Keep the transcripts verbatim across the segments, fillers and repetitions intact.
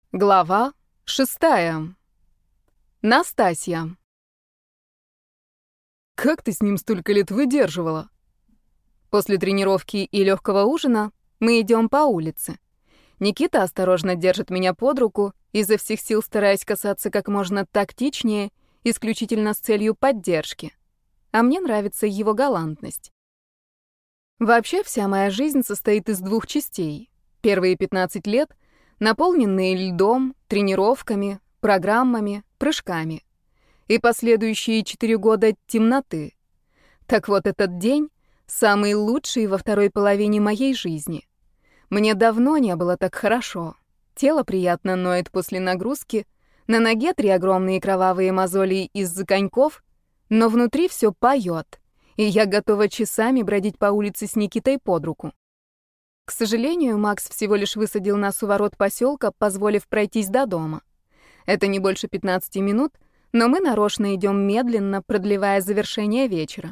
Глава шестая. Настасья. Как ты с ним столько лет выдерживала? После тренировки и легкого ужина мы идем по улице. Никита осторожно держит меня под руку, изо всех сил стараясь касаться как можно тактичнее, исключительно с целью поддержки. А мне нравится его галантность. Вообще вся моя жизнь состоит из двух частей. Первые пятнадцать лет — наполненные льдом, тренировками, программами, прыжками. И последующие четыре года темноты. Так вот, этот день самый лучший во второй половине моей жизни. Мне давно не было так хорошо. Тело приятно ноет после нагрузки, на ноге три огромные кровавые мозоли из-за коньков, но внутри все поет, и я готова часами бродить по улице с Никитой под руку. К сожалению, Макс всего лишь высадил нас у ворот поселка, позволив пройтись до дома. Это не больше пятнадцати минут, но мы нарочно идем медленно, продлевая завершение вечера.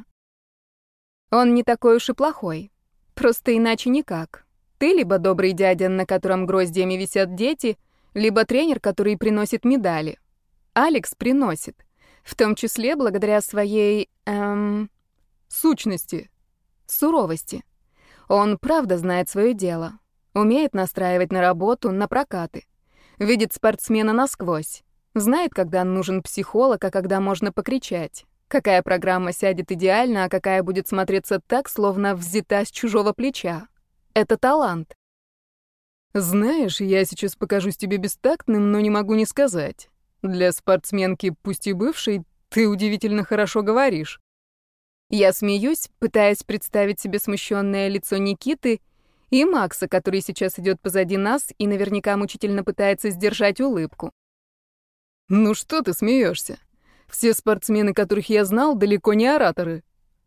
Он не такой уж и плохой. Просто иначе никак. Ты либо добрый дядя, на котором гроздьями висят дети, либо тренер, который приносит медали. Алекс приносит. В том числе благодаря своей... эм... Сущности. суровости. Он правда знает свое дело. Умеет настраивать на работу, на прокаты. Видит спортсмена насквозь. Знает, когда нужен психолог, а когда можно покричать. Какая программа сядет идеально, а какая будет смотреться так, словно взята с чужого плеча. Это талант. Знаешь, я сейчас покажусь тебе бестактным, но не могу не сказать. Для спортсменки, пусть и бывшей, ты удивительно хорошо говоришь. Я смеюсь, пытаясь представить себе смущенное лицо Никиты и Макса, который сейчас идет позади нас и наверняка мучительно пытается сдержать улыбку. Ну что ты смеешься? Все спортсмены, которых я знал, далеко не ораторы.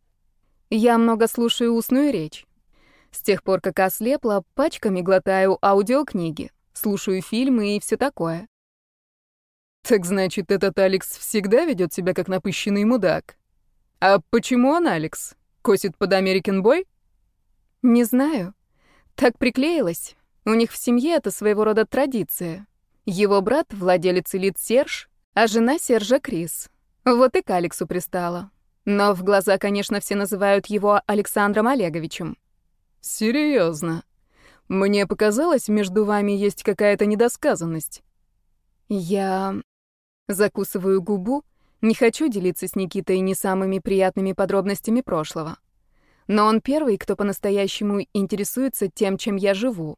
Я много слушаю устную речь. С тех пор, как ослепла, пачками глотаю аудиокниги, слушаю фильмы и все такое. Так значит, этот Алекс всегда ведет себя как напыщенный мудак? А почему он Алекс? Косит под American Boy? Не знаю. Так приклеилось. У них в семье это своего рода традиция. Его брат — владелец элит Серж, а жена Сержа Крис. Вот и к Алексу пристала. Но в глаза, конечно, все называют его Александром Олеговичем. Серьезно? Мне показалось, между вами есть какая-то недосказанность. Я закусываю губу. Не хочу делиться с Никитой не самыми приятными подробностями прошлого. Но он первый, кто по-настоящему интересуется тем, чем я живу.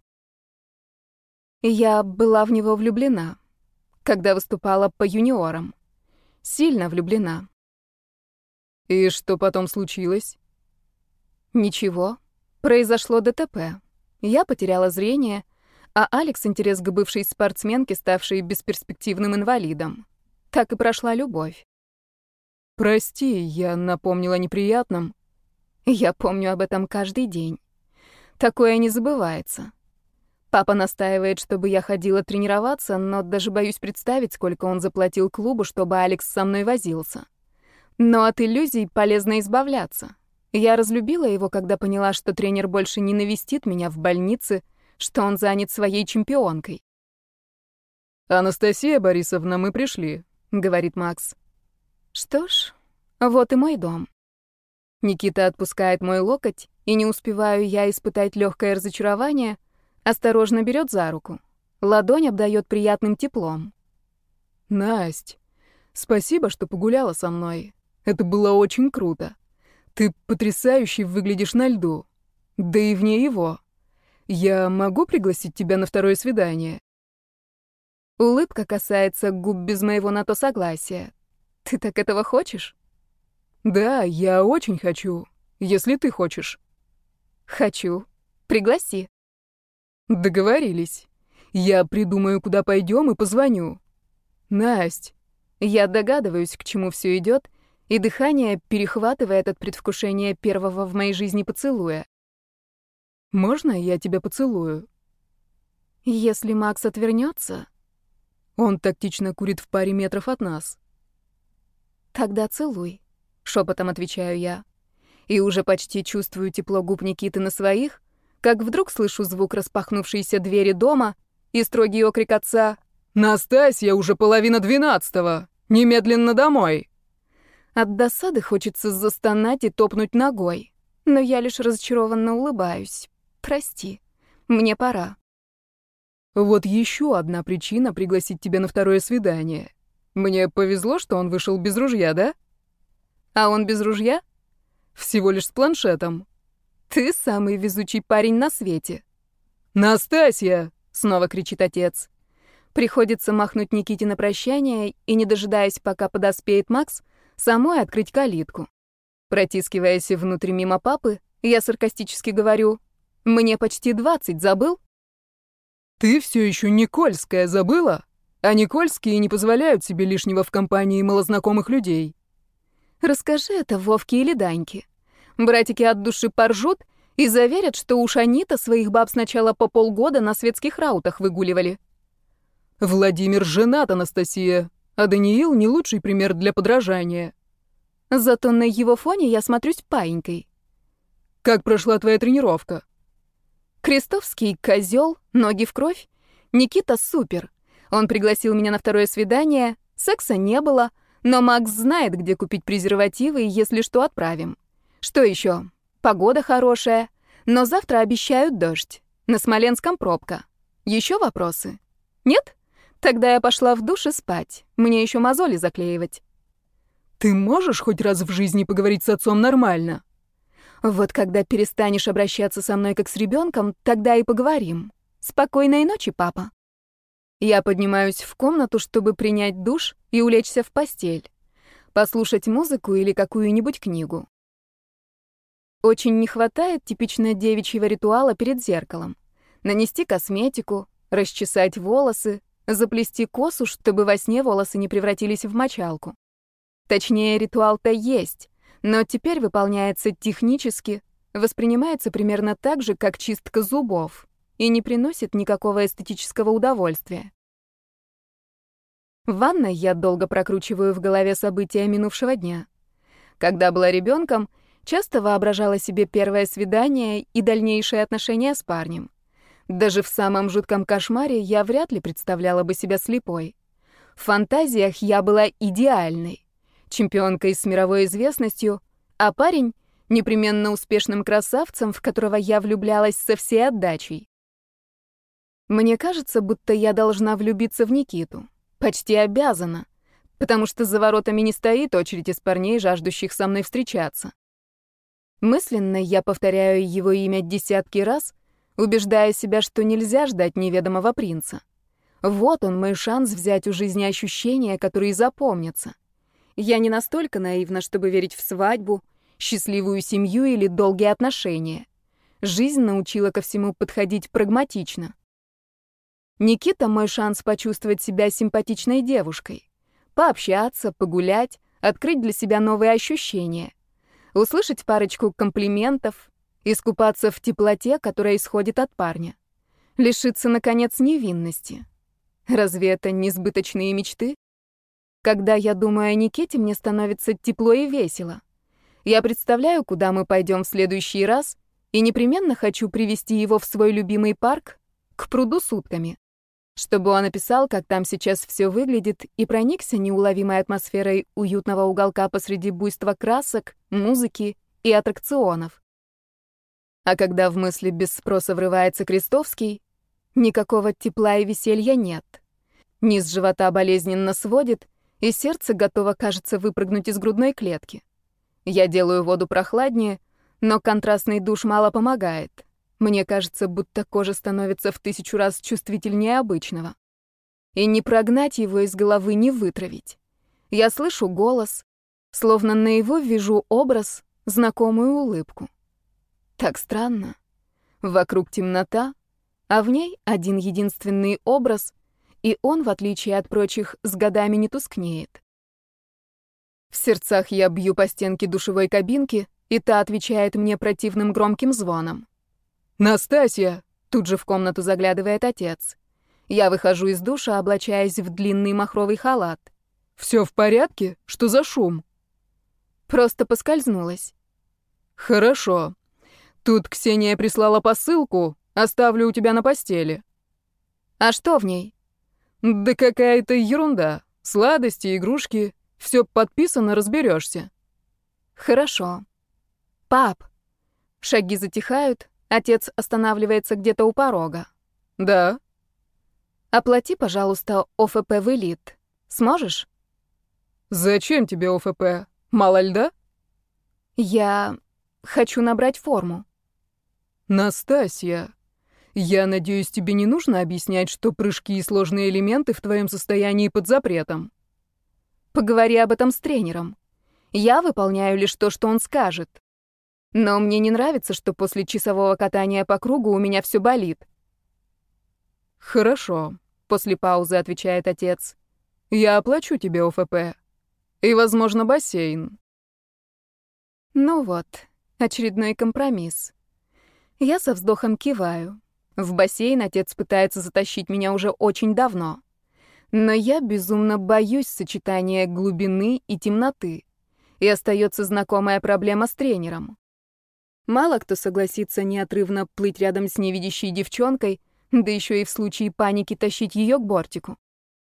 Я была в него влюблена, когда выступала по юниорам. Сильно влюблена. И что потом случилось? Ничего. Произошло ДТП. Я потеряла зрение, а Алекс — интерес к бывшей спортсменке, ставшей бесперспективным инвалидом. Так и прошла любовь. Прости, я напомнила о неприятном. Я помню об этом каждый день. Такое не забывается. Папа настаивает, чтобы я ходила тренироваться, но даже боюсь представить, сколько он заплатил клубу, чтобы Алекс со мной возился. Но от иллюзий полезно избавляться. Я разлюбила его, когда поняла, что тренер больше не навестит меня в больнице, что он занят своей чемпионкой. «Анастасия Борисовна, мы пришли», — говорит Макс. Что ж, вот и мой дом. Никита отпускает мой локоть, и не успеваю я испытать легкое разочарование, осторожно берет за руку. Ладонь обдает приятным теплом. «Насть, спасибо, что погуляла со мной. Это было очень круто. Ты потрясающе выглядишь на льду. Да и вне его. Я могу пригласить тебя на второе свидание?» Улыбка касается губ без моего на то согласия. Ты так этого хочешь? Да, я очень хочу, если ты хочешь. Хочу. Пригласи. Договорились. Я придумаю, куда пойдем, и позвоню. Насть. Я догадываюсь, к чему все идет, и дыхание перехватывает от предвкушения первого в моей жизни поцелуя. Можно я тебя поцелую? Если Макс отвернется, он тактично курит в паре метров от нас. Тогда целуй, шепотом отвечаю я. И уже почти чувствую тепло губ Никиты на своих, как вдруг слышу звук распахнувшейся двери дома и строгий окрик отца: «Настасья, уже половина двенадцатого! Немедленно домой!» От досады хочется застонать и топнуть ногой. Но я лишь разочарованно улыбаюсь. Прости, мне пора. Вот еще одна причина пригласить тебя на второе свидание. Мне повезло, что он вышел без ружья, да? А он без ружья? Всего лишь с планшетом. Ты самый везучий парень на свете. «Настасья!» — снова кричит отец. Приходится махнуть Никите на прощание и, не дожидаясь, пока подоспеет Макс, самой открыть калитку. Протискиваясь внутрь мимо папы, я саркастически говорю: «Мне почти двадцать, забыл?» «Ты все еще Никольская, забыла? А Никольские не позволяют себе лишнего в компании малознакомых людей». Расскажи это Вовке или Даньке. Братики от души поржут и заверят, что уж они-то своих баб сначала по полгода на светских раутах выгуливали. Владимир женат, Анастасия, а Даниил не лучший пример для подражания. Зато на его фоне я смотрюсь паинькой. Как прошла твоя тренировка? Крестовский козел, ноги в кровь. Никита супер. Он пригласил меня на второе свидание, секса не было, но Макс знает, где купить презервативы, и если что, отправим. Что еще? Погода хорошая, но завтра обещают дождь. На Смоленском пробка. Еще вопросы? Нет? Тогда я пошла в душ и спать. Мне еще мозоли заклеивать. Ты можешь хоть раз в жизни поговорить с отцом нормально? Вот когда перестанешь обращаться со мной как с ребенком, тогда и поговорим. Спокойной ночи, папа. Я поднимаюсь в комнату, чтобы принять душ и улечься в постель, послушать музыку или какую-нибудь книгу. Очень не хватает типично девичьего ритуала перед зеркалом. Нанести косметику, расчесать волосы, заплести косу, чтобы во сне волосы не превратились в мочалку. Точнее, ритуал-то есть, но теперь выполняется технически, воспринимается примерно так же, как чистка зубов, и не приносит никакого эстетического удовольствия. В ванной я долго прокручиваю в голове события минувшего дня. Когда была ребенком, часто воображала себе первое свидание и дальнейшие отношения с парнем. Даже в самом жутком кошмаре я вряд ли представляла бы себя слепой. В фантазиях я была идеальной, чемпионкой с мировой известностью, а парень — непременно успешным красавцем, в которого я влюблялась со всей отдачей. Мне кажется, будто я должна влюбиться в Никиту. Почти обязана, потому что за воротами не стоит очередь из парней, жаждущих со мной встречаться. Мысленно я повторяю его имя десятки раз, убеждая себя, что нельзя ждать неведомого принца. Вот он, мой шанс взять у жизни ощущения, которые запомнятся. Я не настолько наивна, чтобы верить в свадьбу, счастливую семью или долгие отношения. Жизнь научила ко всему подходить прагматично. Никита — мой шанс почувствовать себя симпатичной девушкой, пообщаться, погулять, открыть для себя новые ощущения, услышать парочку комплиментов, искупаться в теплоте, которая исходит от парня, лишиться, наконец, невинности. Разве это несбыточные мечты? Когда я думаю о Никите, мне становится тепло и весело. Я представляю, куда мы пойдем в следующий раз, и непременно хочу привести его в свой любимый парк, к пруду с утками, чтобы он описал, как там сейчас все выглядит, и проникся неуловимой атмосферой уютного уголка посреди буйства красок, музыки и аттракционов. А когда в мысли без спроса врывается Крестовский, никакого тепла и веселья нет. Низ живота болезненно сводит, и сердце готово, кажется, выпрыгнуть из грудной клетки. Я делаю воду прохладнее, но контрастный душ мало помогает. Мне кажется, будто кожа становится в тысячу раз чувствительнее обычного. И не прогнать его из головы, не вытравить. Я слышу голос, словно наяву вижу образ, знакомую улыбку. Так странно. Вокруг темнота, а в ней один единственный образ, и он, в отличие от прочих, с годами не тускнеет. В сердцах я бью по стенке душевой кабинки, и та отвечает мне противным громким звоном. «Настасья!» — тут же в комнату заглядывает отец. Я выхожу из душа, облачаясь в длинный махровый халат. «Все в порядке? Что за шум?» Просто поскользнулась. «Хорошо. Тут Ксения прислала посылку, оставлю у тебя на постели». «А что в ней?» Да какая-то ерунда. Сладости, игрушки. Все подписано, разберешься. Хорошо. Пап. Шаги затихают, отец останавливается где-то у порога. Да. Оплати, пожалуйста, ОФП в элит. Сможешь? Зачем тебе ОФП? Мало льда? Я хочу набрать форму. Настасья, я надеюсь, тебе не нужно объяснять, что прыжки и сложные элементы в твоем состоянии под запретом. Поговори об этом с тренером. Я выполняю лишь то, что он скажет. Но мне не нравится, что после часового катания по кругу у меня все болит. Хорошо, после паузы отвечает отец. Я оплачу тебе ОФП. И, возможно, бассейн. Ну вот, очередной компромисс. Я со вздохом киваю. В бассейн отец пытается затащить меня уже очень давно. Но я безумно боюсь сочетания глубины и темноты. И остается знакомая проблема с тренером. Мало кто согласится неотрывно плыть рядом с невидящей девчонкой, да еще и в случае паники тащить ее к бортику.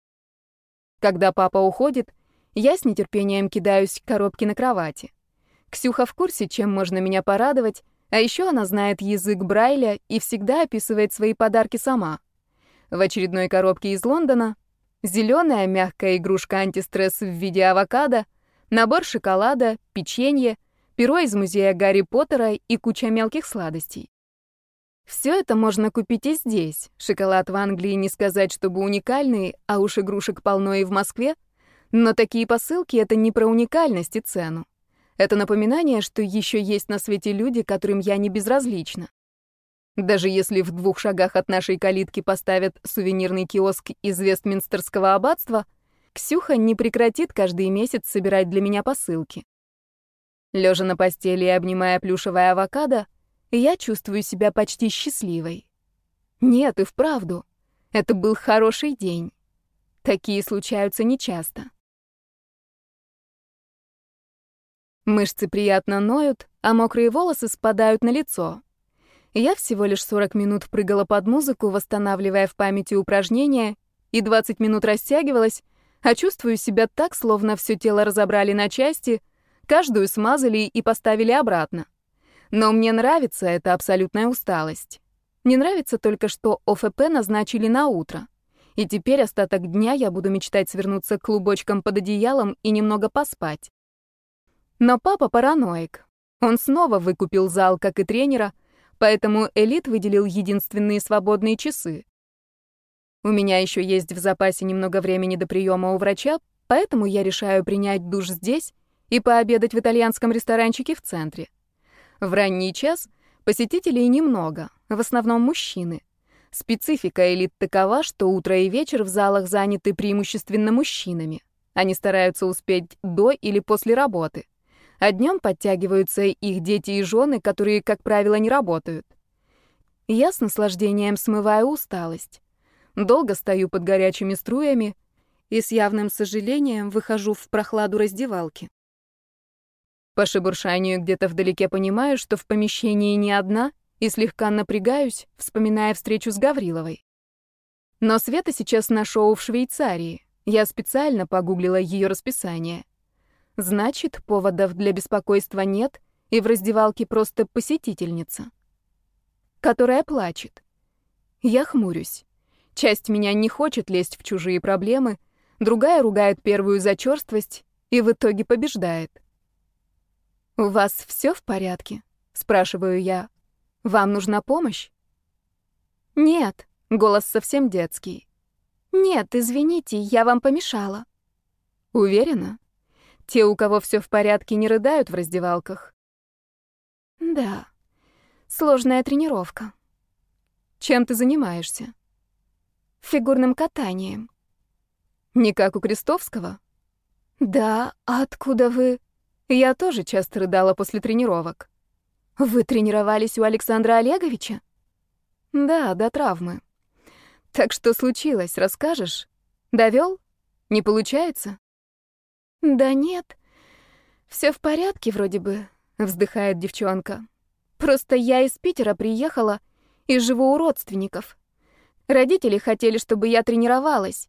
Когда папа уходит, я с нетерпением кидаюсь к коробке на кровати. Ксюха в курсе, чем можно меня порадовать, а еще она знает язык Брайля и всегда описывает свои подарки сама. В очередной коробке из Лондона зеленая мягкая игрушка антистресс в виде авокадо, набор шоколада, печенье, перо из музея Гарри Поттера и куча мелких сладостей. Все это можно купить и здесь. Шоколад в Англии не сказать, чтобы уникальный, а уж игрушек полно и в Москве. Но такие посылки — это не про уникальность и цену. Это напоминание, что еще есть на свете люди, которым я не безразлична. Даже если в двух шагах от нашей калитки поставят сувенирный киоск из Вестминстерского аббатства, Ксюха не прекратит каждый месяц собирать для меня посылки. Лежа на постели и обнимая плюшевое авокадо, я чувствую себя почти счастливой. Нет, и вправду, это был хороший день. Такие случаются нечасто. Мышцы приятно ноют, а мокрые волосы спадают на лицо. Я всего лишь сорок минут прыгала под музыку, восстанавливая в памяти упражнения, и двадцать минут растягивалась, а чувствую себя так, словно все тело разобрали на части, каждую смазали и поставили обратно. Но мне нравится эта абсолютная усталость. Не нравится только, что ОФП назначили на утро. И теперь остаток дня я буду мечтать свернуться клубочком под одеялом и немного поспать. Но папа параноик. Он снова выкупил зал, как и тренера, поэтому элит выделил единственные свободные часы. У меня еще есть в запасе немного времени до приема у врача, поэтому я решаю принять душ здесь и пообедать в итальянском ресторанчике в центре. В ранний час посетителей немного, в основном мужчины. Специфика элит такова, что утро и вечер в залах заняты преимущественно мужчинами. Они стараются успеть до или после работы. А днем подтягиваются их дети и жены, которые, как правило, не работают. Я с наслаждением смываю усталость. Долго стою под горячими струями и с явным сожалением выхожу в прохладу раздевалки. По шебуршанию где-то вдалеке понимаю, что в помещении не одна, и слегка напрягаюсь, вспоминая встречу с Гавриловой. Но Света сейчас на шоу в Швейцарии. Я специально погуглила ее расписание. Значит, поводов для беспокойства нет, и в раздевалке просто посетительница, которая плачет. Я хмурюсь. Часть меня не хочет лезть в чужие проблемы, другая ругает первую за чёрствость и в итоге побеждает. «У вас все в порядке?» — спрашиваю я. «Вам нужна помощь?» «Нет», — голос совсем детский. «Нет, извините, я вам помешала». «Уверена? Те, у кого все в порядке, не рыдают в раздевалках?» «Да, сложная тренировка». «Чем ты занимаешься?» «Фигурным катанием». «Не как у Крестовского?» «Да, а откуда вы?» «Я тоже часто рыдала после тренировок». «Вы тренировались у Александра Олеговича?» «Да, до травмы». «Так что случилось, расскажешь? Довёл? Не получается?» «Да нет, все в порядке вроде бы», — вздыхает девчонка. «Просто я из Питера приехала и живу у родственников. Родители хотели, чтобы я тренировалась,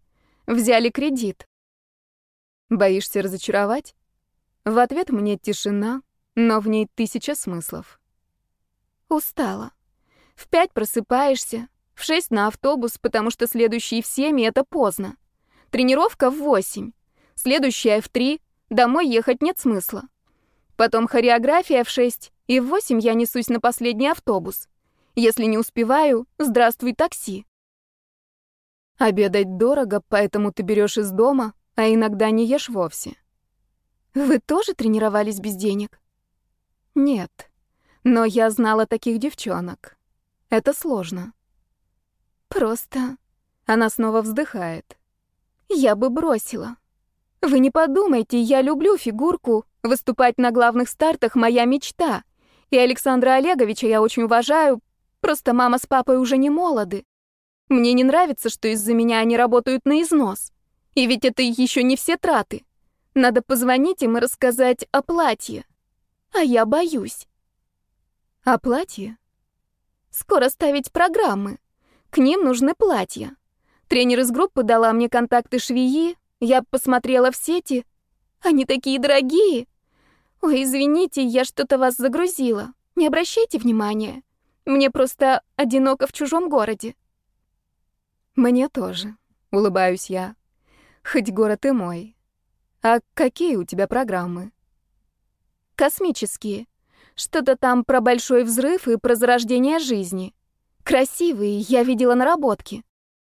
Взяли кредит. Боишься разочаровать? В ответ мне тишина, но в ней тысяча смыслов. Устала. В пять просыпаешься, в шесть на автобус, потому что следующий в семь, и это поздно. Тренировка в восемь, следующая в три, домой ехать нет смысла. Потом хореография в шесть, и в восемь я несусь на последний автобус. Если не успеваю, здравствуй, такси. Обедать дорого, поэтому ты берешь из дома, а иногда не ешь вовсе. Вы тоже тренировались без денег? Нет, но я знала таких девчонок. Это сложно. Просто... Она снова вздыхает. Я бы бросила. Вы не подумайте, я люблю фигурку. Выступать на главных стартах — моя мечта. И Александра Олеговича я очень уважаю. Просто мама с папой уже не молоды. Мне не нравится, что из-за меня они работают на износ. И ведь это еще не все траты. Надо позвонить им и рассказать о платье. А я боюсь. О платье? Скоро ставить программы. К ним нужны платья. Тренер из группы дала мне контакты швеи. Я посмотрела в сети. Они такие дорогие. Ой, извините, я что-то вас загрузила. Не обращайте внимания. Мне просто одиноко в чужом городе. Мне тоже, улыбаюсь я. Хоть город и мой. А какие у тебя программы? Космические. Что-то там про большой взрыв и про зарождение жизни. Красивые, я видела наработки.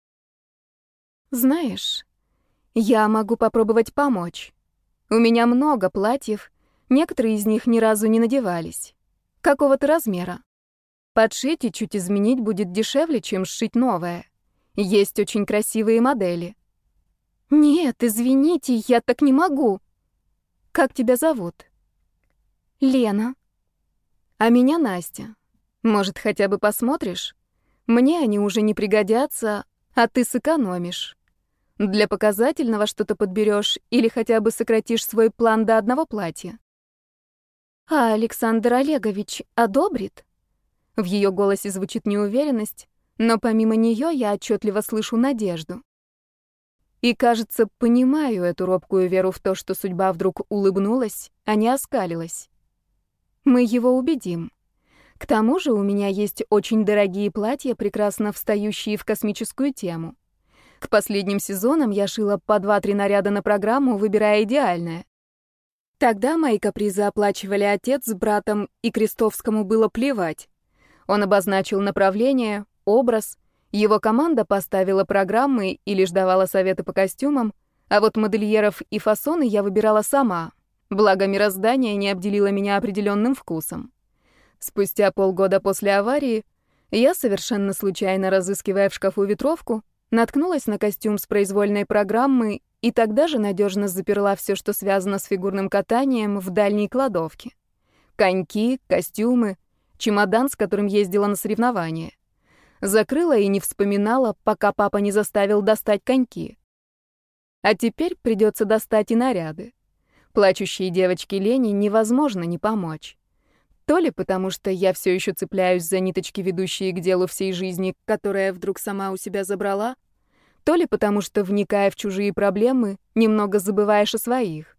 Знаешь, я могу попробовать помочь. У меня много платьев, некоторые из них ни разу не надевались. Какого ты размера? Подшить и чуть изменить будет дешевле, чем сшить новое. Есть очень красивые модели. Нет, извините, я так не могу. Как тебя зовут? Лена. А меня Настя. Может, хотя бы посмотришь? Мне они уже не пригодятся, а ты сэкономишь. Для показательного что-то подберешь или хотя бы сократишь свой план до одного платья. А Александр Олегович одобрит? В ее голосе звучит неуверенность, но помимо нее я отчетливо слышу надежду. И, кажется, понимаю эту робкую веру в то, что судьба вдруг улыбнулась, а не оскалилась. Мы его убедим. К тому же у меня есть очень дорогие платья, прекрасно встающие в космическую тему. К последним сезонам я шила по два-три наряда на программу, выбирая идеальное. Тогда мои капризы оплачивали отец с братом, и Крестовскому было плевать. Он обозначил направление, образ, его команда поставила программы и лишь давала советы по костюмам, а вот модельеров и фасоны я выбирала сама, благо мироздание не обделило меня определенным вкусом. Спустя полгода после аварии я, совершенно случайно разыскивая в шкафу ветровку, наткнулась на костюм с произвольной программы и тогда же надежно заперла все, что связано с фигурным катанием, в дальней кладовке. Коньки, костюмы, чемодан, с которым ездила на соревнования. Закрыла и не вспоминала, пока папа не заставил достать коньки. А теперь придется достать и наряды. Плачущей девочке Лене невозможно не помочь. То ли потому, что я все еще цепляюсь за ниточки, ведущие к делу всей жизни, которая вдруг сама у себя забрала, то ли потому, что, вникая в чужие проблемы, немного забываешь о своих.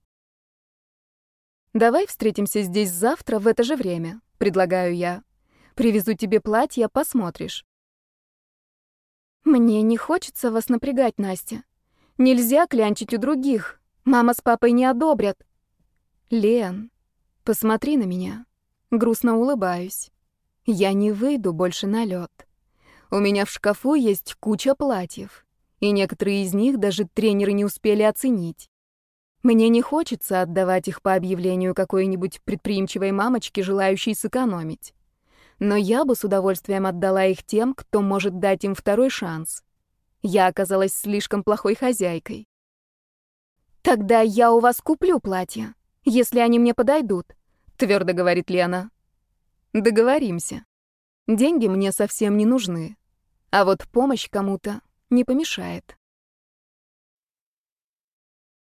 «Давай встретимся здесь завтра в это же время», — предлагаю я. «Привезу тебе платье, посмотришь». Мне не хочется вас напрягать, Настя. Нельзя клянчить у других. Мама с папой не одобрят. Лен, посмотри на меня. Грустно улыбаюсь. Я не выйду больше на лед. У меня в шкафу есть куча платьев, и некоторые из них даже тренеры не успели оценить. Мне не хочется отдавать их по объявлению какой-нибудь предприимчивой мамочке, желающей сэкономить. Но я бы с удовольствием отдала их тем, кто может дать им второй шанс. Я оказалась слишком плохой хозяйкой. «Тогда я у вас куплю платья, если они мне подойдут», — твердо говорит Лена. «Договоримся. Деньги мне совсем не нужны, а вот помощь кому-то не помешает».